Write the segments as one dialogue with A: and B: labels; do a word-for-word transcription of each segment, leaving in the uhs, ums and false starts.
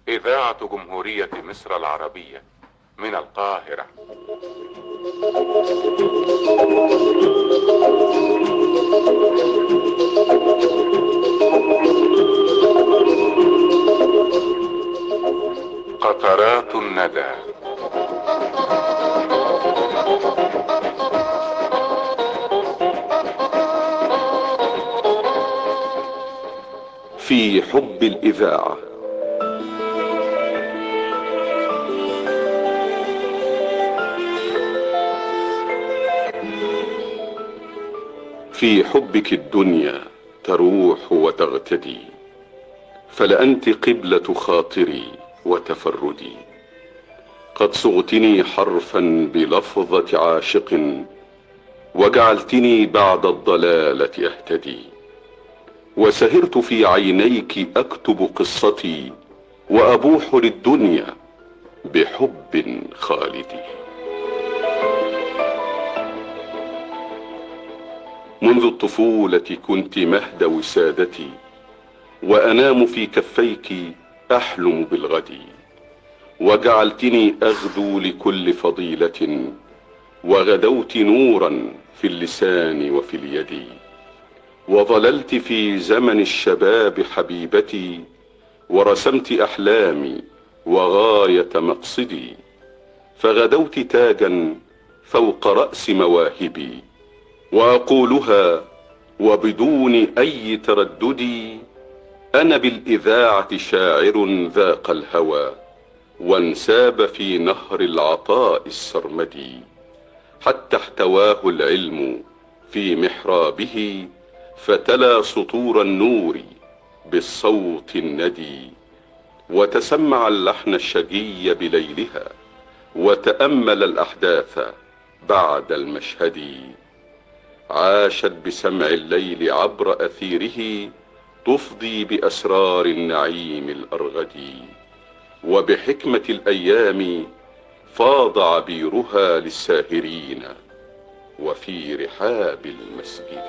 A: إذاعة جمهورية مصر العربية من القاهرة. قطرات الندى.
B: في حب الإذاعة. في حبك الدنيا تروح وتغتدي، فلأنت قبلة خاطري وتفردي. قد صغتني حرفا بلفظة عاشق، وجعلتني بعد الضلالة أهتدي. وسهرت في عينيك أكتب قصتي، وأبوح للدنيا بحب خالدي. منذ الطفولة كنت مهد وسادتي، وأنام في كفيك أحلم بالغد. وجعلتني أغدو لكل فضيلة، وغدوت نورا في اللسان وفي اليد. وظللت في زمن الشباب حبيبتي، ورسمت أحلامي وغاية مقصدي. فغدوت تاجا فوق رأس مواهبي، وأقولها وبدون أي تردد: أنا بالإذاعة شاعر ذاق الهوى، وانساب في نهر العطاء السرمدي. حتى احتواه العلم في محرابه، فتلا سطور النور بالصوت الندي. وتسمع اللحن الشجي بليلها، وتأمل الأحداث بعد المشهد. عاشت بسمع الليل عبر أثيره، تفضي بأسرار النعيم الأرغد. وبحكمة الأيام فاض عبيرها للساهرين، وفي رحاب المسجد.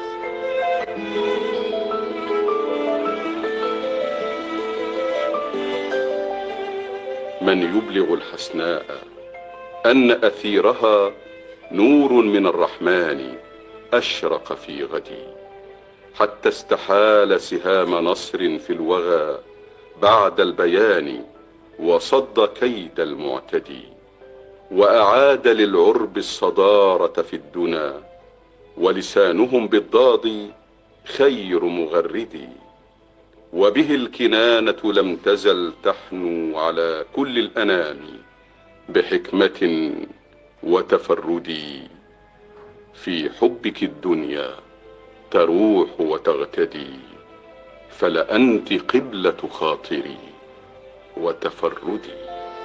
B: من يبلغ الحسناء أن أثيرها نور من الرحمن أشرق في غدي. حتى استحال سهام نصر في الوغى بعد البيان، وصد كيد المعتدي. وأعاد للعرب الصدارة في الدنا، ولسانهم بالضاد خير مغردي. وبه الكنانة لم تزل تحنو على كل الأنام بحكمة وتفرد. في حبك الدنيا تروح وتغتدي، فلأنت قبلة خاطري وتفردي.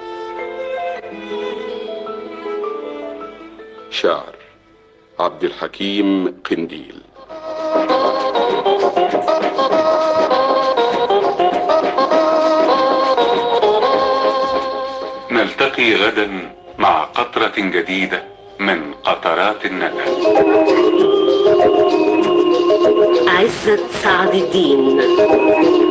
B: شعر عبد الحكيم قنديل.
A: نلتقي غدا مع قطرة جديدة من قطرات الندى.
C: عزت سعد الدين.